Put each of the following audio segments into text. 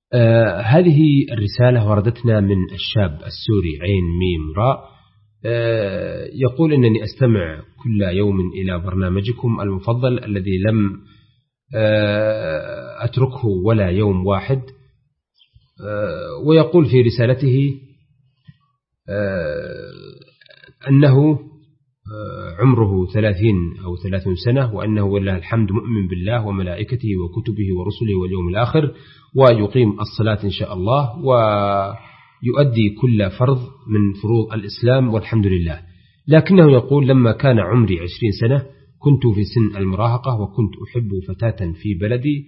هذه الرسالة وردتنا من الشاب السوري عين ميم راء. يقول إنني أستمع كل يوم إلى برنامجكم المفضل الذي لم أتركه ولا يوم واحد. ويقول في رسالته أنه عمره 30 أو 30 سنة، وأنه والله الحمد مؤمن بالله وملائكته وكتبه ورسله واليوم الآخر، ويقيم الصلاة إن شاء الله، ويؤدي كل فرض من فروض الإسلام والحمد لله. لكنه يقول لما كان عمري 20 سنة كنت في سن المراهقة، وكنت أحب فتاة في بلدي،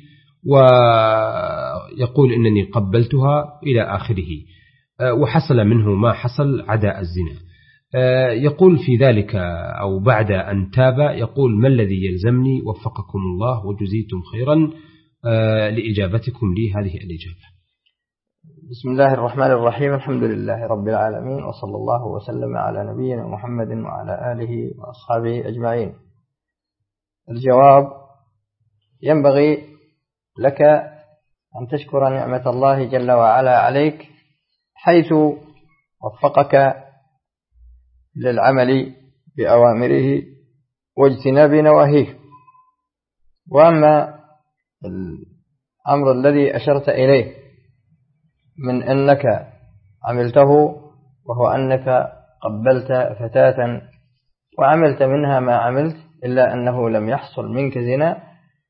ويقول إنني قبلتها إلى آخره، وحصل منه ما حصل عدا الزنا. يقول في ذلك أو بعد أن تاب، يقول ما الذي يلزمني؟ وفقكم الله وجزيتم خيرا لإجابتكم لي هذه الإجابة. بسم الله الرحمن الرحيم، الحمد لله رب العالمين، وصلى الله وسلم على نبينا محمد وعلى آله وأصحابه أجمعين. الجواب: ينبغي لك أن تشكر نعمة الله جل وعلا عليك حيث وفقك للعمل بأوامره واجتناب نواهيه. وأما الأمر الذي أشرت إليه من أنك عملته، وهو أنك قبلت فتاة وعملت منها ما عملت إلا أنه لم يحصل منك زنا،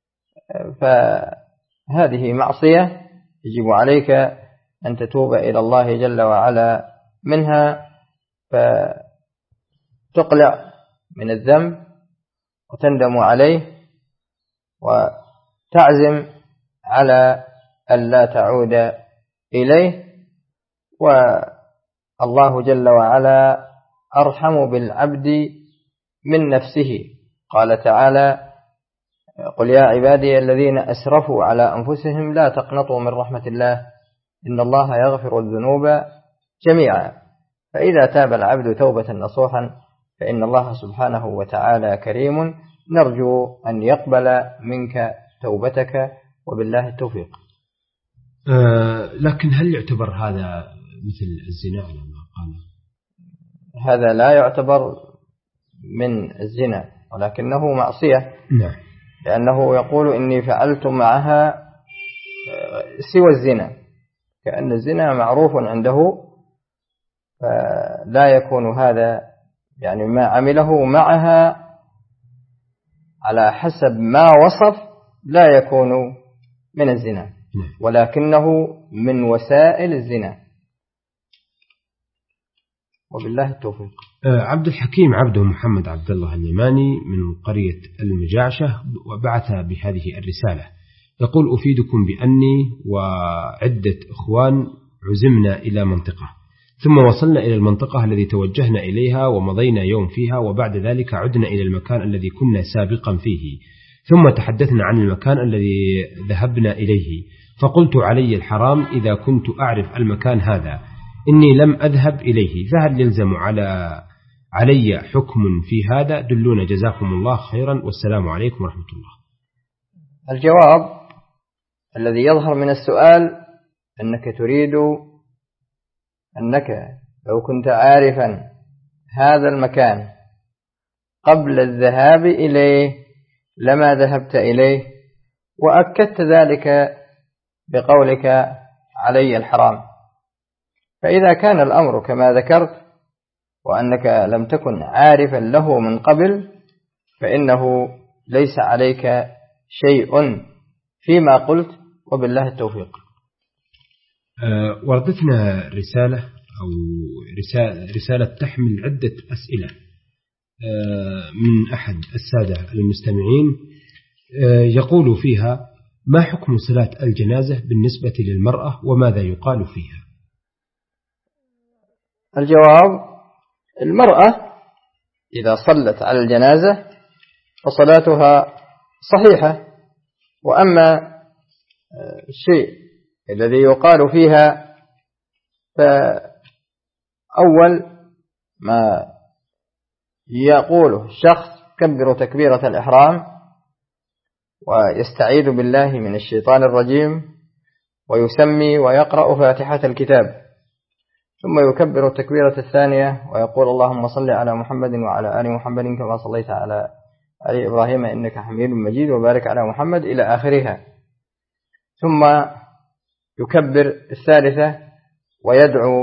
فهذه معصية يجب عليك أن تتوب إلى الله جل وعلا منها، فتقلع من الذنب وتندم عليه وتعزم على ألا تعود إليه. والله جل وعلا أرحم بالعبد من نفسه. قال تعالى: قل يا عبادي الذين أسرفوا على أنفسهم لا تقنطوا من رحمة الله إن الله يغفر الذنوب جميعا. فإذا تاب العبد توبة نصوحا فإن الله سبحانه وتعالى كريم، نرجو أن يقبل منك توبتك، وبالله التوفيق. لكن هل يعتبر هذا مثل الزنا على ما قال؟ هذا لا يعتبر من الزنا، ولكنه معصية. نعم. لأنه يقول إني فعلت معها سوى الزنا، كأن الزنا معروف عنده، فلا يكون هذا يعني ما عمله معها على حسب ما وصف لا يكون من الزنا، ولكنه من وسائل الزنا، وبالله التوفيق. عبد الحكيم عبده محمد عبد الله اليماني من قرية المجاعشة وبعث بهذه الرسالة، يقول: أفيدكم بأني وعدة إخوان عزمنا إلى منطقة، ثم وصلنا إلى المنطقة التي توجهنا إليها ومضينا يوم فيها، وبعد ذلك عدنا إلى المكان الذي كنا سابقا فيه، ثم تحدثنا عن المكان الذي ذهبنا إليه، فقلت علي الحرام إذا كنت أعرف المكان هذا إني لم أذهب إليه، فهل يلزم علي حكم في هذا؟ دلونا جزاكم الله خيرا، والسلام عليكم ورحمة الله. الجواب الذي يظهر من السؤال أنك تريد أنك لو كنت عارفا هذا المكان قبل الذهاب إليه لما ذهبت إليه، وأكدت ذلك بقولك علي الحرام. فإذا كان الأمر كما ذكرت وأنك لم تكن عارفا له من قبل، فإنه ليس عليك شيء فيما قلت، وبالله التوفيق. وردتنا رسالة أو رسالة تحمل عدة أسئلة من أحد السادة المستمعين، يقول فيها: ما حكم صلاة الجنازة بالنسبة للمرأة وماذا يقال فيها؟ الجواب: المرأة إذا صلت على الجنازة فصلاتها صحيحة، وأما الشيء الذي يقال فيها فأول ما يقوله الشخص: كبر تكبيرة الإحرام، ويستعيذ بالله من الشيطان الرجيم، ويسمي ويقرأ فاتحة الكتاب، ثم يكبر التكبيرة الثانية ويقول اللهم صل على محمد وعلى آل محمد كما صليت على آل إبراهيم إنك حميد مجيد وبارك على محمد إلى آخرها. ثم يكبر الثالثة ويدعو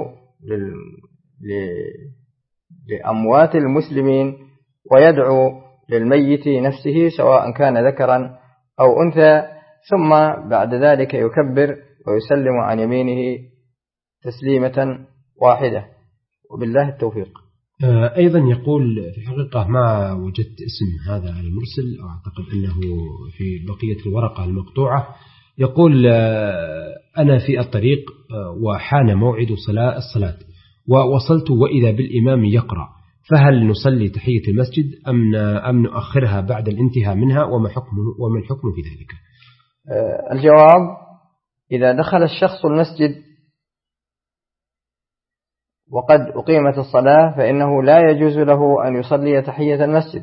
لأموات المسلمين ويدعو للميت نفسه سواء كان ذكرا أو أنثى، ثم بعد ذلك يكبر ويسلم عن يمينه تسليمة واحدة، وبالله التوفيق. أيضا يقول في الحقيقة ما وجدت اسم هذا المرسل، أعتقد أنه في بقية الورقة المقطوعة. يقول أنا في الطريق وحان موعد الصلاة ووصلت وإذا بالإمام يقرأ، فهل نصلي تحية المسجد أم نؤخرها بعد الانتهاء منها وما الحكم في ذلك؟ الجواب: إذا دخل الشخص المسجد وقد أقيمت الصلاة فإنه لا يجوز له أن يصلي تحية المسجد،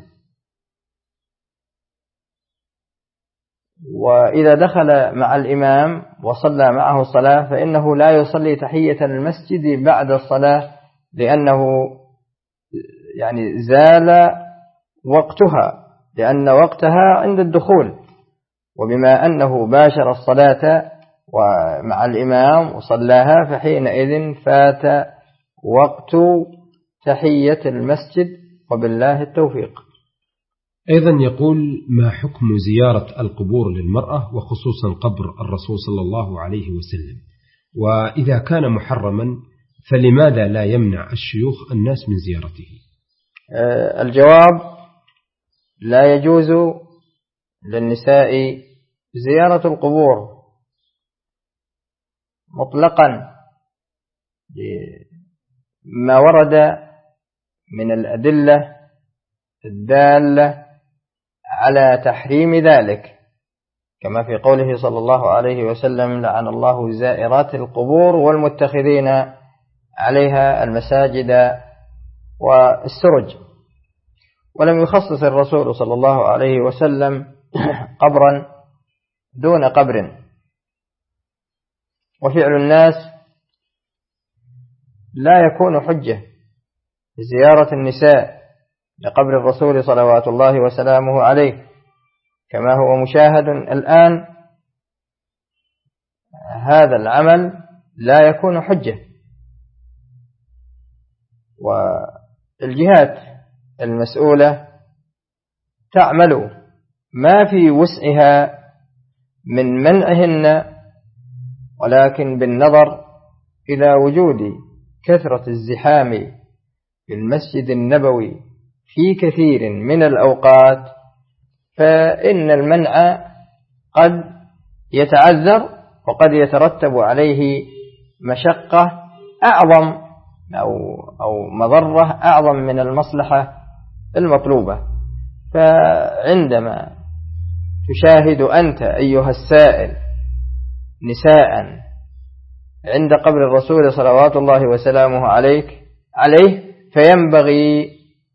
وإذا دخل مع الإمام وصلى معه الصلاة فإنه لا يصلي تحية المسجد بعد الصلاة، لأنه يعني زال وقتها، لأن وقتها عند الدخول، وبما أنه باشر الصلاة ومع الإمام وصلاها فحينئذ فات وقت تحية المسجد، وبالله التوفيق. أيضا يقول ما حكم زيارة القبور للمرأة وخصوصا قبر الرسول صلى الله عليه وسلم، وإذا كان محرما فلماذا لا يمنع الشيوخ الناس من زيارته؟ الجواب: لا يجوز للنساء زيارة القبور مطلقا، ما ورد من الأدلة الدالة على تحريم ذلك، كما في قوله صلى الله عليه وسلم لعن الله زائرات القبور والمتخذين عليها المساجد والسرج. ولم يخصص الرسول صلى الله عليه وسلم قبرا دون قبر، وفعل الناس لا يكون حجة لزيارة النساء لقبر الرسول صلوات الله وسلامه عليه، كما هو مشاهد الآن. هذا العمل لا يكون حجة، والجهات المسؤولة تعمل ما في وسعها من منعهن، ولكن بالنظر إلى وجود كثرة الزحام في المسجد النبوي في كثير من الأوقات، فإن المنع قد يتعذر وقد يترتب عليه مشقة أعظم أو مضرة أعظم من المصلحة المطلوبة. فعندما تشاهد أنت أيها السائل نساء عند قبر الرسول صلوات الله وسلامه عليه فينبغي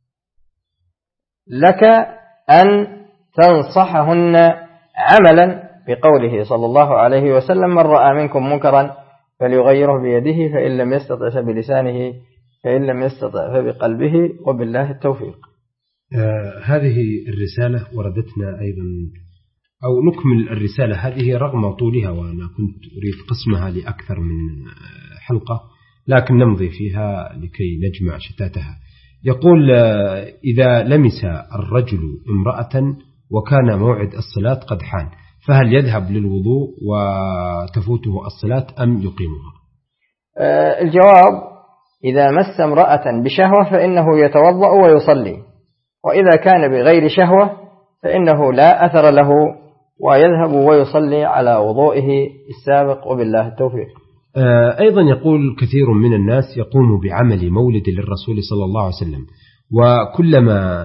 لك أن تنصحهن عملا بقوله صلى الله عليه وسلم من رأى منكم منكرا فليغيره بيده فإن لم يستطع فبلسانه فإن لم يستطع فبقلبه، وبالله التوفيق. هذه الرسالة وردتنا أيضا، أو نكمل الرسالة هذه رغم طولها، وأنا كنت أريد قسمها لأكثر من حلقة، لكن نمضي فيها لكي نجمع شتاتها. يقول إذا لمس الرجل امرأة وكان موعد الصلاة قد حان، فهل يذهب للوضوء وتفوته الصلاة أم يقيمها؟ الجواب: إذا مس امرأة بشهوة فإنه يتوضأ ويصلي، وإذا كان بغير شهوة فإنه لا أثر له ويذهب ويصلي على وضوئه السابق، وبالله التوفيق. أيضا يقول كثير من الناس يقوم بعمل مولد للرسول صلى الله عليه وسلم، وكلما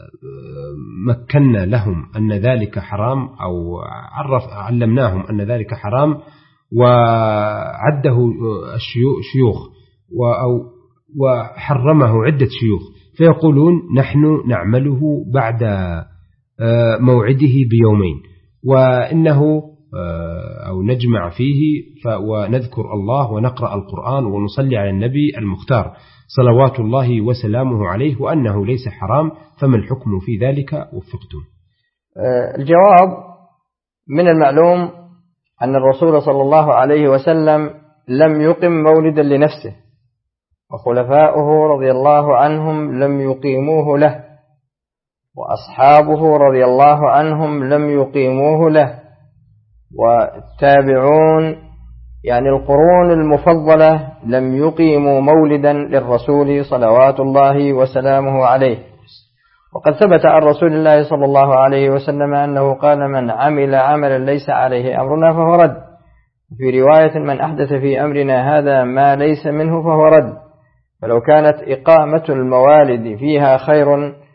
مكنا لهم أن ذلك حرام أو علمناهم أن ذلك حرام وعده الشيوخ وحرمه عدة شيوخ، فيقولون نحن نعمله بعد موعده بيومين، وإنه أو نجمع فيه ونذكر الله ونقرأ القرآن ونصلي على النبي المختار صلوات الله وسلامه عليه، وأنه ليس حرام، فما الحكم في ذلك؟ وفقتم. الجواب: من المعلوم أن الرسول صلى الله عليه وسلم لم يقم مولدا لنفسه، وخلفاؤه رضي الله عنهم لم يقيموه له، وأصحابه رضي الله عنهم لم يقيموه له، والتابعون يعني القرون المفضلة لم يقيموا مولدا للرسول صلوات الله وسلامه عليه. وقد ثبت عن رسول الله صلى الله عليه وسلم أنه قال: من عمل عملا ليس عليه أمرنا فهو رد. في رواية: من أحدث في أمرنا هذا ما ليس منه فهو رد. فلو كانت إقامة الموالد فيها خير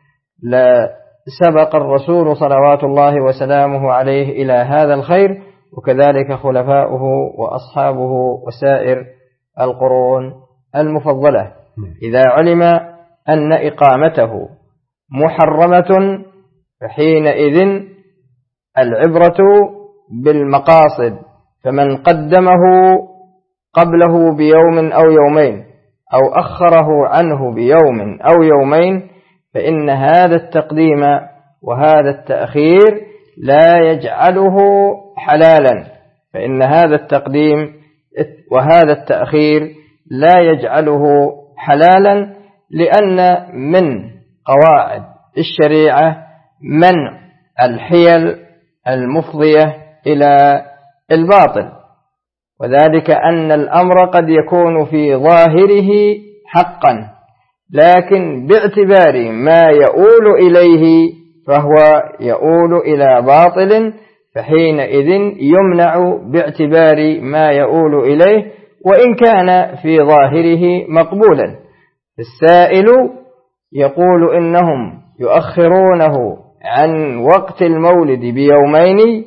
لسبق الرسول صلوات الله وسلامه عليه إلى هذا الخير، وكذلك خلفاؤه وأصحابه وسائر القرون المفضلة. إذا علم أن إقامته محرمة فحينئذ العبرة بالمقاصد، فمن قدمه قبله بيوم أو يومين أو أخره عنه بيوم أو يومين فإن هذا التقديم وهذا التأخير لا يجعله حلالا، فإن هذا التقديم وهذا التأخير لا يجعله حلالا، لأن من قواعد الشريعة منع الحيل المفضية إلى الباطل، وذلك أن الأمر قد يكون في ظاهره حقا، لكن باعتبار ما يؤول إليه فهو يؤول إلى باطل، فحينئذ يمنع باعتبار ما يؤول إليه وإن كان في ظاهره مقبولا. السائل يقول إنهم يؤخرونه عن وقت المولد بيومين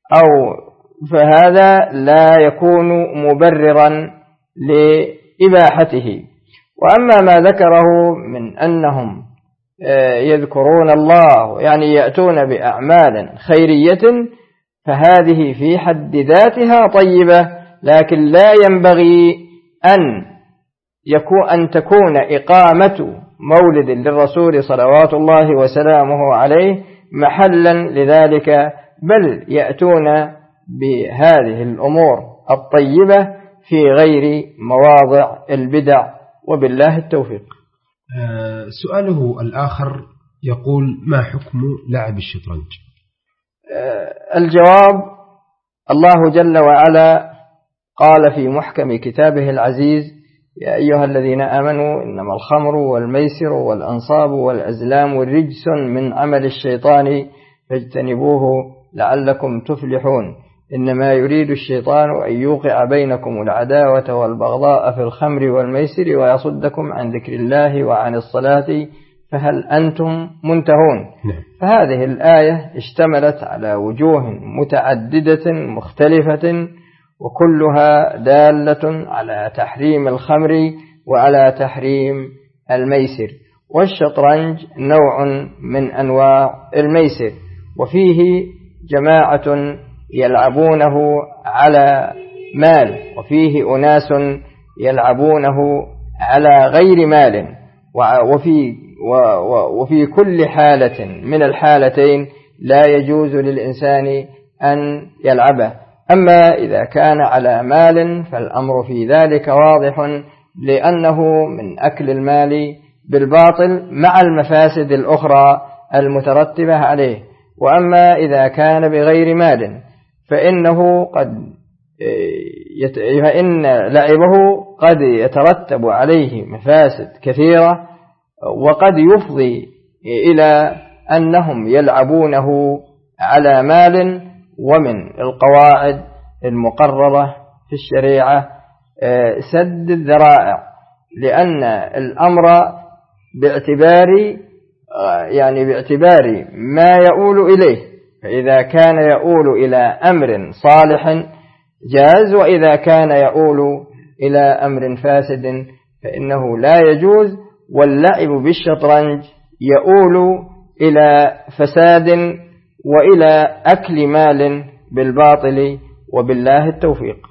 فهذا لا يكون مبررا لإباحته. وأما ما ذكره من أنهم يذكرون الله يعني يأتون بأعمال خيرية فهذه في حد ذاتها طيبة، لكن لا ينبغي أن تكون إقامة مولد للرسول صلوات الله وسلامه عليه محلا لذلك، بل يأتون بهذه الأمور الطيبة في غير مواضع البدع، وبالله التوفيق. سؤاله الآخر يقول: ما حكم لعب الشطرنج؟ الجواب: الله جل وعلا قال في محكم كتابه العزيز: يا أيها الذين آمنوا إنما الخمر والميسر والأنصاب والأزلام رجس من عمل الشيطان فاجتنبوه لعلكم تفلحون، إنما يريد الشيطان أن يوقع بينكم العداوة والبغضاء في الخمر والميسر ويصدكم عن ذكر الله وعن الصلاة فهل أنتم منتهون. فهذه الآية اشتملت على وجوه متعددة مختلفة، وكلها دالة على تحريم الخمر وعلى تحريم الميسر. والشطرنج نوع من أنواع الميسر، وفيه جماعة يلعبونه على مال، وفيه أناس يلعبونه على غير مال، وفي كل حالة من الحالتين لا يجوز للإنسان أن يلعبه. أما إذا كان على مال فالأمر في ذلك واضح، لأنه من أكل المال بالباطل مع المفاسد الأخرى المترتبة عليه. وأما إذا كان بغير مال فإن لعبه قد يترتب عليه مفاسد كثيرة، وقد يفضي إلى أنهم يلعبونه على مال. ومن القواعد المقررة في الشريعة سد الذرائع، لأن الأمر باعتبار ما يؤول إليه، فإذا كان يؤول إلى أمر صالح جاز، وإذا كان يؤول إلى أمر فاسد فإنه لا يجوز. واللعب بالشطرنج يؤول إلى فساد وإلى أكل مال بالباطل، وبالله التوفيق.